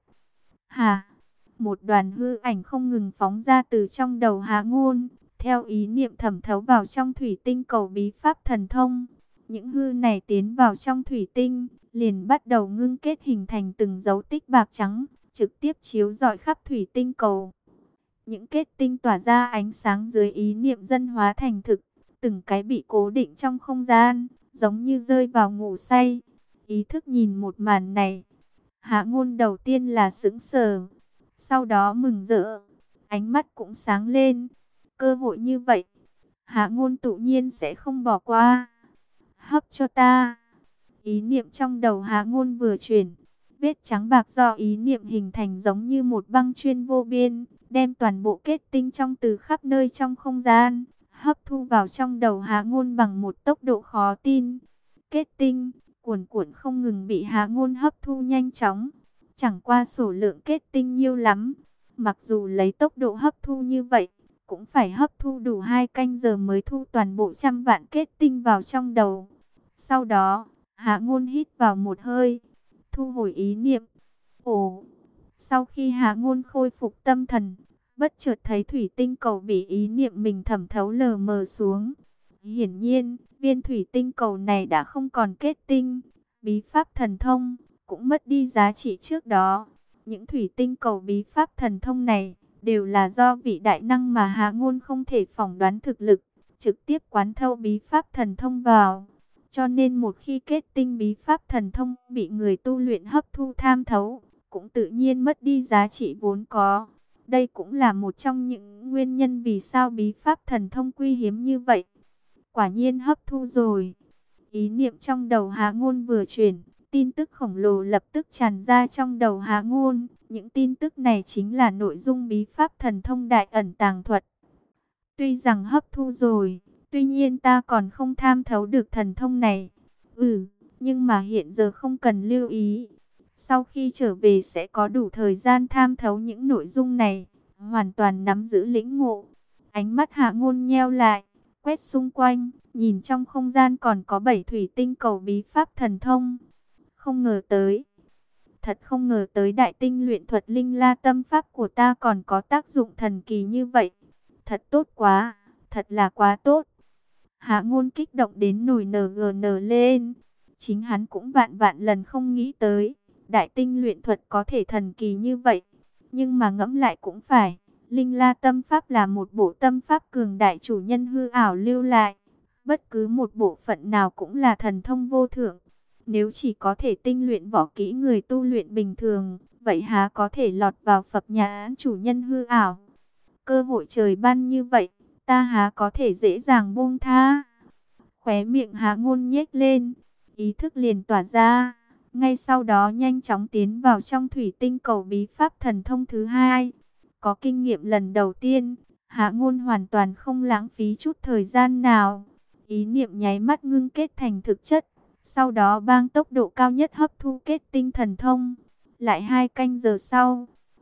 Hà, một đoàn hư ảnh không ngừng phóng ra từ trong đầu Hạ Ngôn, theo ý niệm thẩm thấu vào trong thủy tinh cầu bí pháp thần thông. Những hư này tiến vào trong thủy tinh, liền bắt đầu ngưng kết hình thành từng dấu tích bạc trắng, trực tiếp chiếu rọi khắp thủy tinh cầu. Những kết tinh tỏa ra ánh sáng dưới ý niệm dân hóa thành thực, từng cái bị cố định trong không gian, giống như rơi vào ngủ say. Ý thức nhìn một màn này, Hạ Ngôn đầu tiên là sững sờ, sau đó mừng rỡ, ánh mắt cũng sáng lên. Cơ hội như vậy, Hạ Ngôn tự nhiên sẽ không bỏ qua. Hấp cho ta. Ý niệm trong đầu Hạ Ngôn vừa chuyển, vết trắng bạc do ý niệm hình thành giống như một băng chuyên vô biên, đem toàn bộ kết tinh trong từ khắp nơi trong không gian, hấp thu vào trong đầu Hạ Ngôn bằng một tốc độ khó tin. Kết tinh, cuồn cuộn không ngừng bị Hạ Ngôn hấp thu nhanh chóng. Chẳng qua số lượng kết tinh nhiêu lắm. Mặc dù lấy tốc độ hấp thu như vậy, cũng phải hấp thu đủ 2 canh giờ mới thu toàn bộ 100 vạn kết tinh vào trong đầu. Sau đó, Hạ Ngôn hít vào một hơi, thu hồi ý niệm. Ồ, sau khi Hạ Ngôn khôi phục tâm thần, bất chợt thấy thủy tinh cầu bị ý niệm mình thẩm thấu lờ mờ xuống. Hiển nhiên, viên thủy tinh cầu này đã không còn kết tinh, bí pháp thần thông cũng mất đi giá trị trước đó. Những thủy tinh cầu bí pháp thần thông này đều là do vị đại năng mà Hạ Ngôn không thể phỏng đoán thực lực, trực tiếp quán thâu bí pháp thần thông vào. Cho nên một khi kết tinh bí pháp thần thông bị người tu luyện hấp thu tham thấu, cũng tự nhiên mất đi giá trị vốn có. Đây cũng là một trong những nguyên nhân vì sao bí pháp thần thông quý hiếm như vậy. Quả nhiên hấp thu rồi. Ý niệm trong đầu Hạ Ngôn vừa chuyển, tin tức khổng lồ lập tức tràn ra trong đầu Hạ Ngôn. Những tin tức này chính là nội dung bí pháp thần thông đại ẩn tàng thuật. Tuy rằng hấp thu rồi, tuy nhiên ta còn không tham thấu được thần thông này. Nhưng mà hiện giờ không cần lưu ý. Sau khi trở về sẽ có đủ thời gian tham thấu những nội dung này, hoàn toàn nắm giữ lĩnh ngộ. Ánh mắt Hạ Ngôn nheo lại, quét xung quanh, nhìn trong không gian còn có 7 thủy tinh cầu bí pháp thần thông. Không ngờ tới, thật không ngờ tới đại tinh luyện thuật linh la tâm pháp của ta còn có tác dụng thần kỳ như vậy. Thật tốt quá, thật là quá tốt. Hạ Ngôn kích động đến nổi NGN lên. Chính hắn cũng vạn vạn lần không nghĩ tới, đại tinh luyện thuật có thể thần kỳ như vậy. Nhưng mà ngẫm lại cũng phải, linh la tâm pháp là một bộ tâm pháp cường đại chủ nhân hư ảo lưu lại. Bất cứ một bộ phận nào cũng là thần thông vô thượng. Nếu chỉ có thể tinh luyện võ kỹ người tu luyện bình thường, vậy há có thể lọt vào phập nhãn chủ nhân hư ảo. Cơ hội trời ban như vậy, ta há có thể dễ dàng buông tha. Khóe miệng Hạ Ngôn nhếch lên, ý thức liền tỏa ra. Ngay sau đó nhanh chóng tiến vào trong thủy tinh cầu bí pháp thần thông thứ hai. Có kinh nghiệm lần đầu tiên, Hạ Ngôn hoàn toàn không lãng phí chút thời gian nào. Ý niệm nháy mắt ngưng kết thành thực chất. Sau đó bằng tốc độ cao nhất hấp thu kết tinh thần thông. Lại 2 canh giờ sau,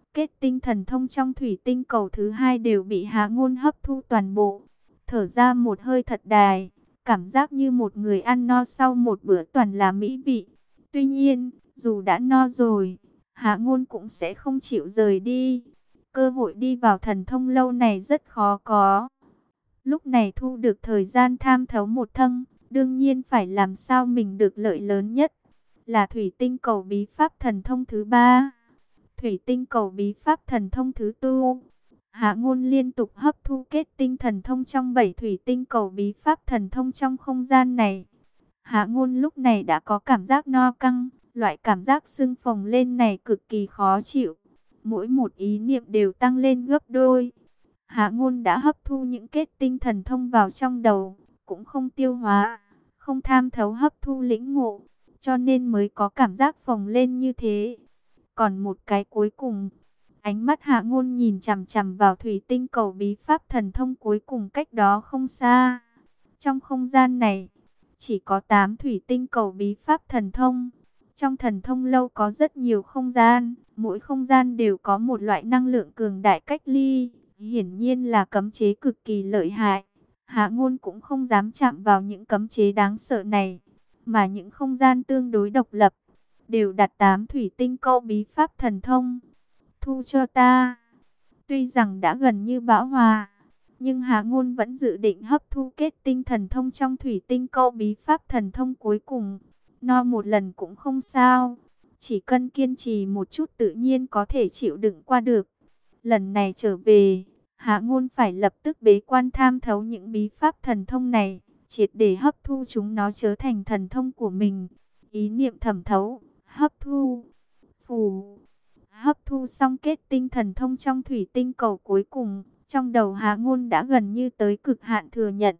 Kết tinh thần thông trong thủy tinh cầu thứ hai đều bị Hạ Ngôn hấp thu toàn bộ. Thở ra một hơi thật dài, cảm giác như một người ăn no sau một bữa toàn là mỹ vị. Tuy nhiên, dù đã no rồi, Hạ Ngôn cũng sẽ không chịu rời đi. Cơ hội đi vào thần thông lâu này rất khó có. Lúc này thu được thời gian tham thấu một thân, đương nhiên phải làm sao mình được lợi lớn nhất. Là thủy tinh cầu bí pháp thần thông thứ ba. Thủy tinh cầu bí pháp thần thông thứ tư. Hạ Ngôn liên tục hấp thu kết tinh thần thông trong 7 thủy tinh cầu bí pháp thần thông trong không gian này. Hạ Ngôn lúc này đã có cảm giác no căng, loại cảm giác sưng phồng lên này cực kỳ khó chịu. Mỗi một ý niệm đều tăng lên gấp đôi. Hạ Ngôn đã hấp thu những kết tinh thần thông vào trong đầu, cũng không tiêu hóa, không tham thấu hấp thu lĩnh ngộ, cho nên mới có cảm giác phồng lên như thế. Còn một cái cuối cùng, ánh mắt Hạ Ngôn nhìn chằm chằm vào thủy tinh cầu bí pháp thần thông cuối cùng cách đó không xa. Trong không gian này, chỉ có 8 thủy tinh cầu bí pháp thần thông. Trong thần thông lâu có rất nhiều không gian, mỗi không gian đều có một loại năng lượng cường đại cách ly, hiển nhiên là cấm chế cực kỳ lợi hại. Hạ Ngôn cũng không dám chạm vào những cấm chế đáng sợ này, mà những không gian tương đối độc lập đều đặt 8 thủy tinh cầu bí pháp thần thông. Thu cho ta. Tuy rằng đã gần như bão hòa, nhưng Hạ Ngôn vẫn dự định hấp thu kết tinh thần thông trong thủy tinh cầu bí pháp thần thông cuối cùng. No một lần cũng không sao, chỉ cần kiên trì một chút tự nhiên có thể chịu đựng qua được. Lần này trở về, Hạ Ngôn phải lập tức bế quan tham thấu những bí pháp thần thông này, triệt để hấp thu chúng nó trở thành thần thông của mình. Ý niệm thẩm thấu, hấp thu, phù. Hấp thu xong kết tinh thần thông trong thủy tinh cầu cuối cùng, trong đầu Hạ Ngôn đã gần như tới cực hạn thừa nhận.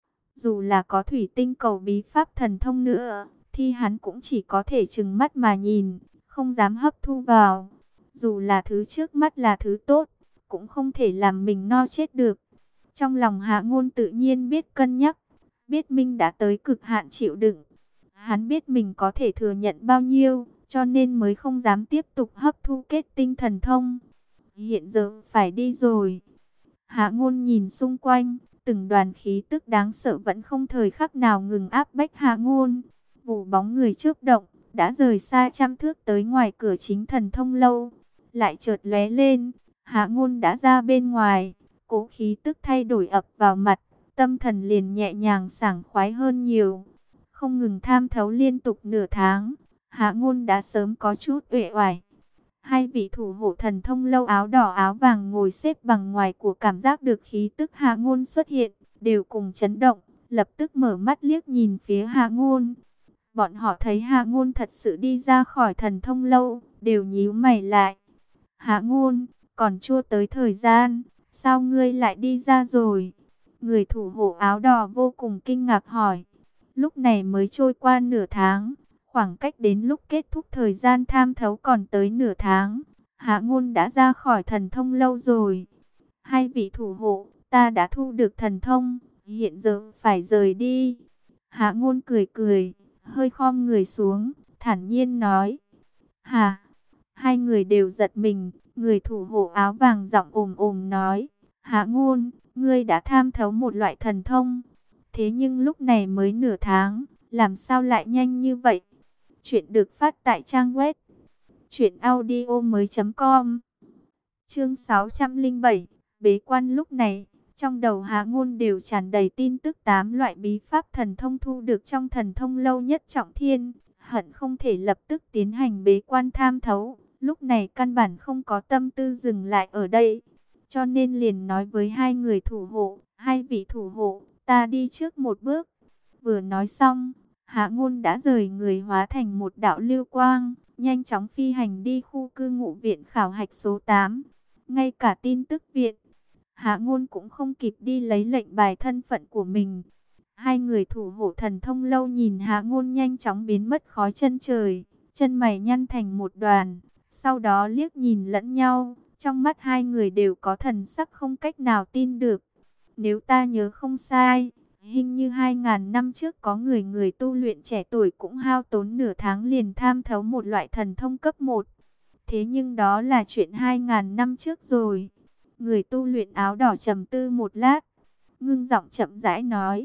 Dù là có thủy tinh cầu bí pháp thần thông nữa, thì hắn cũng chỉ có thể trừng mắt mà nhìn, không dám hấp thu vào. Dù là thứ trước mắt là thứ tốt, cũng không thể làm mình no chết được. Trong lòng Hạ Ngôn tự nhiên biết cân nhắc, biết mình đã tới cực hạn chịu đựng. Hắn biết mình có thể thừa nhận bao nhiêu, cho nên mới không dám tiếp tục hấp thu kết tinh thần thông. Hiện giờ phải đi rồi. Hạ Ngôn nhìn xung quanh, từng đoàn khí tức đáng sợ vẫn không thời khắc nào ngừng áp bách Hạ Ngôn. Vụ bóng người chớp động, đã rời xa trăm thước tới ngoài cửa chính thần thông lâu. Lại chợt lóe lên, Hạ Ngôn đã ra bên ngoài, cố khí tức thay đổi ập vào mặt, tâm thần liền nhẹ nhàng sảng khoái hơn nhiều. Không ngừng tham thấu liên tục nửa tháng, Hạ Ngôn đã sớm có chút uể oải. Hai vị thủ hộ thần thông lâu áo đỏ áo vàng ngồi xếp bằng ngoài của cảm giác được khí tức Hạ Ngôn xuất hiện, đều cùng chấn động, lập tức mở mắt liếc nhìn phía Hạ Ngôn. Bọn họ thấy Hạ Ngôn thật sự đi ra khỏi thần thông lâu, đều nhíu mày lại. Hạ Ngôn, còn chưa tới thời gian, sao ngươi lại đi ra rồi? Người thủ hộ áo đỏ vô cùng kinh ngạc hỏi. Lúc này mới trôi qua nửa tháng, khoảng cách đến lúc kết thúc thời gian tham thấu còn tới nửa tháng. Hạ Ngôn đã ra khỏi thần thông lâu rồi. Hai vị thủ hộ, ta đã thu được thần thông, hiện giờ phải rời đi. Hạ Ngôn cười cười, hơi khom người xuống, thản nhiên nói. Hả? Hai người đều giật mình, người thủ hộ áo vàng giọng ồm ồm nói. Hạ Ngôn, ngươi đã tham thấu một loại thần thông. Thế nhưng lúc này mới nửa tháng, làm sao lại nhanh như vậy? Chuyện được phát tại trang web truyệnaudiomoi.com. Chương 607, bế quan. Lúc này, trong đầu Hạ Ngôn đều tràn đầy tin tức 8 loại bí pháp thần thông thu được trong thần thông lâu nhất trọng thiên, hận không thể lập tức tiến hành bế quan tham thấu. Lúc này căn bản không có tâm tư dừng lại ở đây, cho nên liền nói với hai người thủ hộ, hai vị thủ hộ, ta đi trước một bước. Vừa nói xong, Hạ Ngôn đã rời người hóa thành một đạo lưu quang, nhanh chóng phi hành đi khu cư ngụ viện khảo hạch số 8. Ngay cả tin tức viện, Hạ Ngôn cũng không kịp đi lấy lệnh bài thân phận của mình. Hai người thủ hộ thần thông lâu nhìn Hạ Ngôn nhanh chóng biến mất khói chân trời, chân mày nhăn thành một đoàn, sau đó liếc nhìn lẫn nhau, trong mắt hai người đều có thần sắc không cách nào tin được. Nếu ta nhớ không sai, hình như 2000 năm trước có người tu luyện trẻ tuổi cũng hao tốn nửa tháng liền tham thấu một loại thần thông cấp 1. Thế nhưng đó là chuyện 2.000 năm trước rồi. Người tu luyện áo đỏ trầm tư một lát, ngưng giọng chậm rãi nói.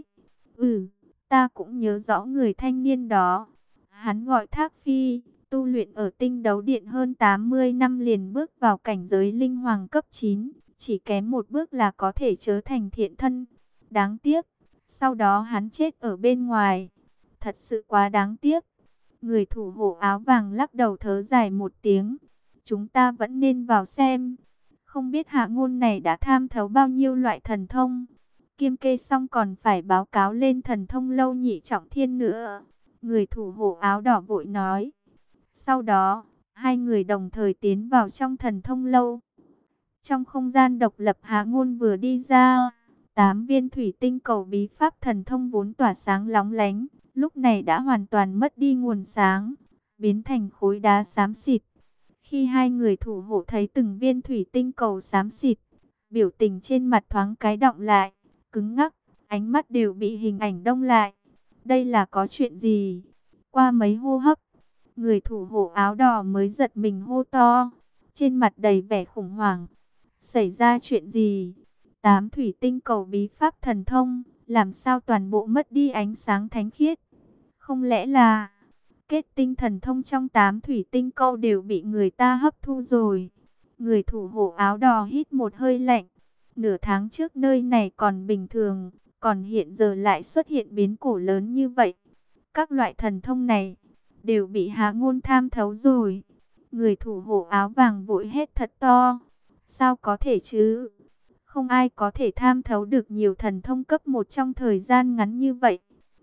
Ta cũng nhớ rõ người thanh niên đó. Hắn gọi Thác Phi, tu luyện ở Tinh Đấu Điện hơn 80 năm liền bước vào cảnh giới linh hoàng cấp 9. Chỉ kém một bước là có thể trở thành thiện thân. Đáng tiếc, sau đó hắn chết ở bên ngoài. Thật sự quá đáng tiếc. Người thủ hộ áo vàng lắc đầu thở dài một tiếng. Chúng ta vẫn nên vào xem. Không biết hạ ngôn này đã tham thấu bao nhiêu loại thần thông. Kiêm kê xong còn phải báo cáo lên thần thông lâu nhị trọng thiên nữa. Người thủ hộ áo đỏ vội nói. Sau đó, hai người đồng thời tiến vào trong thần thông lâu. Trong không gian độc lập hạ ngôn vừa đi ra, 8 viên thủy tinh cầu bí pháp thần thông vốn tỏa sáng lóng lánh, lúc này đã hoàn toàn mất đi nguồn sáng, biến thành khối đá xám xịt. Khi hai người thủ hộ thấy từng viên thủy tinh cầu xám xịt, biểu tình trên mặt thoáng cái động lại, cứng ngắc, ánh mắt đều bị hình ảnh đông lại. Đây là có chuyện gì? Qua mấy hô hấp, người thủ hộ áo đỏ mới giật mình hô to, trên mặt đầy vẻ khủng hoảng. Xảy ra chuyện gì? 8 thủy tinh cầu bí pháp thần thông, làm sao toàn bộ mất đi ánh sáng thánh khiết? Không lẽ là kết tinh thần thông trong 8 thủy tinh cầu đều bị người ta hấp thu rồi? Người thủ hộ áo đỏ hít một hơi lạnh. Nửa tháng trước nơi này còn bình thường, còn hiện giờ lại xuất hiện biến cố lớn như vậy. Các loại thần thông này đều bị Hạ Ngôn tham thấu rồi. Người thủ hộ áo vàng vội hét thật to. Sao có thể chứ? Không ai có thể tham thấu được nhiều thần thông cấp 1 trong thời gian ngắn như vậy.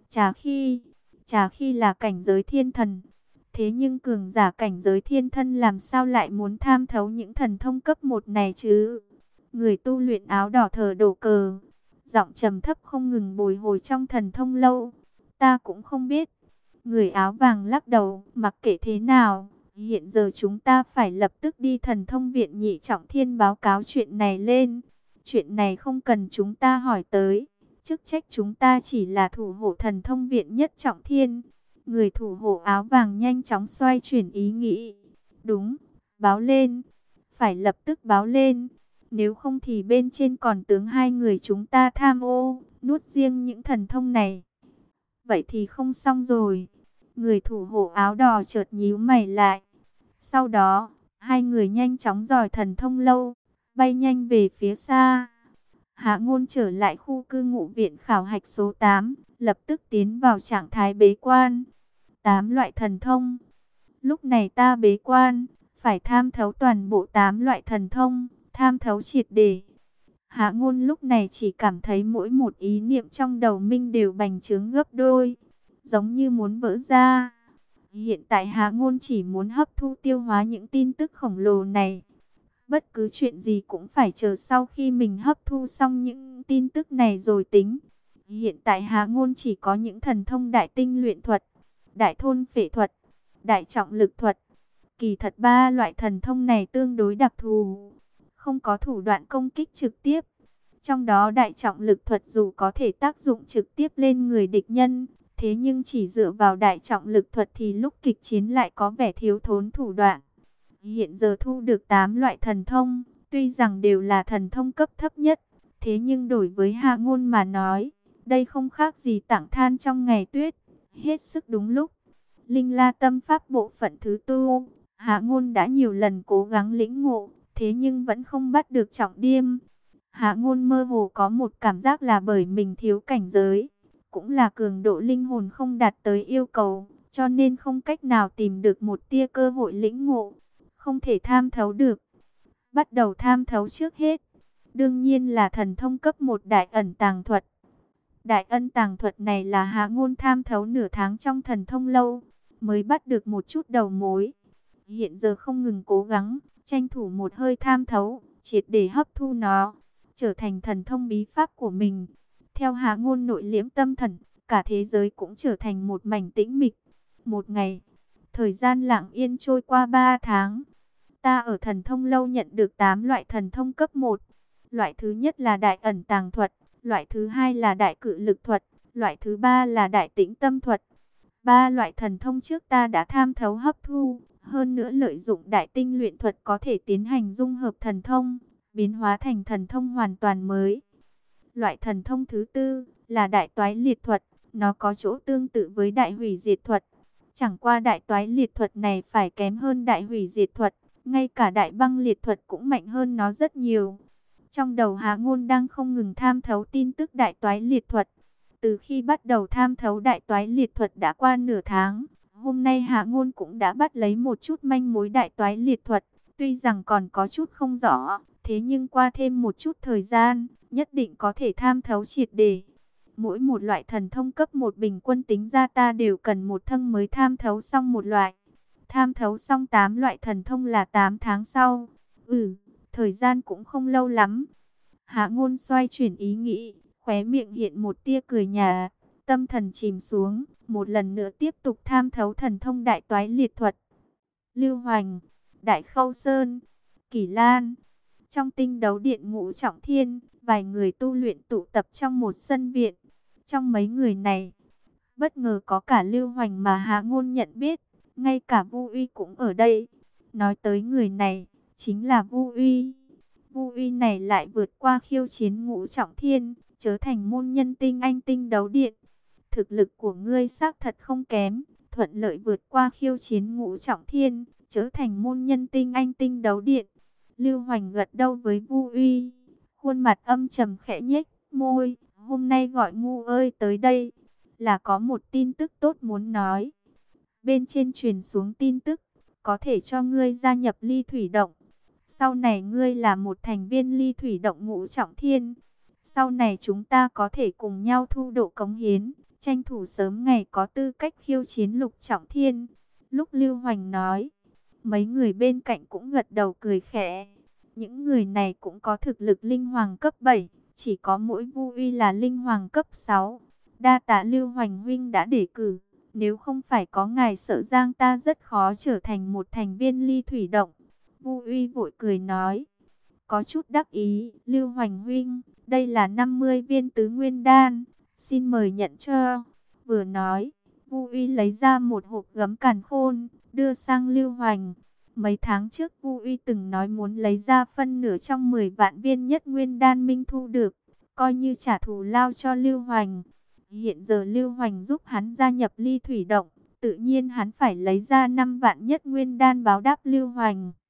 Chả khi là cảnh giới thiên thần. Thế nhưng cường giả cảnh giới thiên thân làm sao lại muốn tham thấu những thần thông cấp 1 này chứ? Người tu luyện áo đỏ thờ đổ cờ, giọng trầm thấp không ngừng bồi hồi trong thần thông lâu. Ta cũng không biết. Người áo vàng lắc đầu, mặc kệ thế nào, hiện giờ chúng ta phải lập tức đi thần thông viện nhị trọng thiên báo cáo chuyện này lên. Chuyện này không cần chúng ta hỏi tới, chức trách chúng ta chỉ là thủ hộ thần thông viện nhất trọng thiên. Người thủ hộ áo vàng nhanh chóng xoay chuyển ý nghĩ. Đúng, báo lên, phải lập tức báo lên. Nếu không thì bên trên còn tướng hai người chúng ta tham ô, nuốt riêng những thần thông này. Vậy thì không xong rồi. Người thủ hộ áo đỏ chợt nhíu mày lại. Sau đó, hai người nhanh chóng dòi thần thông lâu, bay nhanh về phía xa. Hạ Ngôn trở lại khu cư ngụ viện khảo hạch số 8, lập tức tiến vào trạng thái bế quan. 8 loại thần thông. Lúc này ta bế quan, phải tham thấu toàn bộ 8 loại thần thông, tham thấu triệt để. Hạ Ngôn lúc này chỉ cảm thấy mỗi một ý niệm trong đầu mình đều bành trướng gấp đôi, giống như muốn vỡ ra. Hiện tại Hạ Ngôn chỉ muốn hấp thu tiêu hóa những tin tức khổng lồ này. Bất cứ chuyện gì cũng phải chờ sau khi mình hấp thu xong những tin tức này rồi tính. Hiện tại Hạ Ngôn chỉ có những thần thông đại tinh luyện thuật, đại thôn phệ thuật, đại trọng lực thuật. Kỳ thật 3 loại thần thông này tương đối đặc thù, không có thủ đoạn công kích trực tiếp. Trong đó đại trọng lực thuật dù có thể tác dụng trực tiếp lên người địch nhân, thế nhưng chỉ dựa vào đại trọng lực thuật thì lúc kịch chiến lại có vẻ thiếu thốn thủ đoạn. Hiện giờ thu được 8 loại thần thông, tuy rằng đều là thần thông cấp thấp nhất, thế nhưng đối với Hạ Ngôn mà nói, đây không khác gì tảng than trong ngày tuyết, hết sức đúng lúc. Linh La Tâm Pháp bộ phận thứ tu, Hạ Ngôn đã nhiều lần cố gắng lĩnh ngộ, thế nhưng vẫn không bắt được trọng điểm. Hạ Ngôn mơ hồ có một cảm giác là bởi mình thiếu cảnh giới, cũng là cường độ linh hồn không đạt tới yêu cầu, cho nên không cách nào tìm được một tia cơ hội lĩnh ngộ, không thể tham thấu được. Bắt đầu tham thấu trước hết, đương nhiên là thần thông cấp 1 đại ẩn tàng thuật. Đại ẩn tàng thuật này là Hạ Ngôn tham thấu nửa tháng trong thần thông lâu, mới bắt được một chút đầu mối. Hiện giờ không ngừng cố gắng, tranh thủ một hơi tham thấu, triệt để hấp thu nó, trở thành thần thông bí pháp của mình. Theo Hạ Ngôn nội liễm tâm thần, cả thế giới cũng trở thành một mảnh tĩnh mịch. Một ngày, thời gian lặng yên trôi qua 3 tháng. Ta ở thần thông lâu nhận được 8 loại thần thông cấp 1. Loại thứ nhất là đại ẩn tàng thuật, loại thứ hai là đại cự lực thuật, loại thứ ba là đại tĩnh tâm thuật. 3 loại thần thông trước ta đã tham thấu hấp thu, Hơn nữa lợi dụng đại tinh luyện thuật có thể tiến hành dung hợp thần thông, biến hóa thành thần thông hoàn toàn mới. Loại thần thông thứ tư là đại toái liệt thuật, nó có chỗ tương tự với đại hủy diệt thuật. Chẳng qua đại toái liệt thuật này phải kém hơn đại hủy diệt thuật, ngay cả đại băng liệt thuật cũng mạnh hơn nó rất nhiều. Trong đầu Hạ Ngôn đang không ngừng tham thấu tin tức đại toái liệt thuật. Từ khi bắt đầu tham thấu đại toái liệt thuật đã qua nửa tháng, hôm nay Hạ Ngôn cũng đã bắt lấy một chút manh mối đại toái liệt thuật. Tuy rằng còn có chút không rõ, thế nhưng qua thêm một chút thời gian, nhất định có thể tham thấu triệt để. Mỗi một loại thần thông cấp 1 bình quân tính ra ta đều cần một thân mới tham thấu xong một loại. Tham thấu xong 8 loại thần thông là 8 tháng sau. Thời gian cũng không lâu lắm. Hạ Ngôn xoay chuyển ý nghĩ, khóe miệng hiện một tia cười nhạt, tâm thần chìm xuống, một lần nữa tiếp tục tham thấu thần thông đại toái liệt thuật. Lưu Hoành, Đại Khâu Sơn, Kỷ Lan. Trong tinh đấu điện Ngũ Trọng Thiên, vài người tu luyện tụ tập trong một sân viện. Trong mấy người này, bất ngờ có cả Lưu Hoành mà Hạ Ngôn nhận biết, ngay cả Vu Uy cũng ở đây. Nói tới người này, chính là Vu Uy. Vu Uy này lại vượt qua khiêu chiến Ngũ Trọng Thiên, trở thành môn nhân tinh anh tinh đấu điện. Thực lực của ngươi xác thật không kém, thuận lợi vượt qua khiêu chiến Ngũ Trọng Thiên, trở thành môn nhân tinh anh tinh đấu điện. Lưu Hoành gật đầu với Vu Uy, khuôn mặt âm trầm khẽ nhếch môi, hôm nay gọi Ngu ơi tới đây, là có một tin tức tốt muốn nói. Bên trên truyền xuống tin tức, có thể cho ngươi gia nhập Ly Thủy Động. Sau này ngươi là một thành viên Ly Thủy Động Ngũ Trọng Thiên. Sau này chúng ta có thể cùng nhau thu độ cống hiến, tranh thủ sớm ngày có tư cách khiêu chiến Lục Trọng Thiên. Lúc Lưu Hoành nói, mấy người bên cạnh cũng gật đầu cười khẽ. Những người này cũng có thực lực linh hoàng cấp 7, chỉ có mỗi Vu Uy là linh hoàng cấp 6. Đa tạ Lưu Hoành huynh đã đề cử, nếu không phải có ngài Sợ Giang ta rất khó trở thành một thành viên Ly Thủy Động. Vu Uy vội cười nói, có chút đắc ý, Lưu Hoành huynh, đây là 50 viên tứ nguyên đan, xin mời nhận cho. Vừa nói, Vu Uy lấy ra một hộp gấm càn khôn, đưa sang Lưu Hoành. Mấy tháng trước Vu Uy từng nói muốn lấy ra phân nửa trong 10 vạn viên nhất nguyên đan minh thu được, coi như trả thù lao cho Lưu Hoành. Hiện giờ Lưu Hoành giúp hắn gia nhập Ly Thủy Động, tự nhiên hắn phải lấy ra 5 vạn nhất nguyên đan báo đáp Lưu Hoành.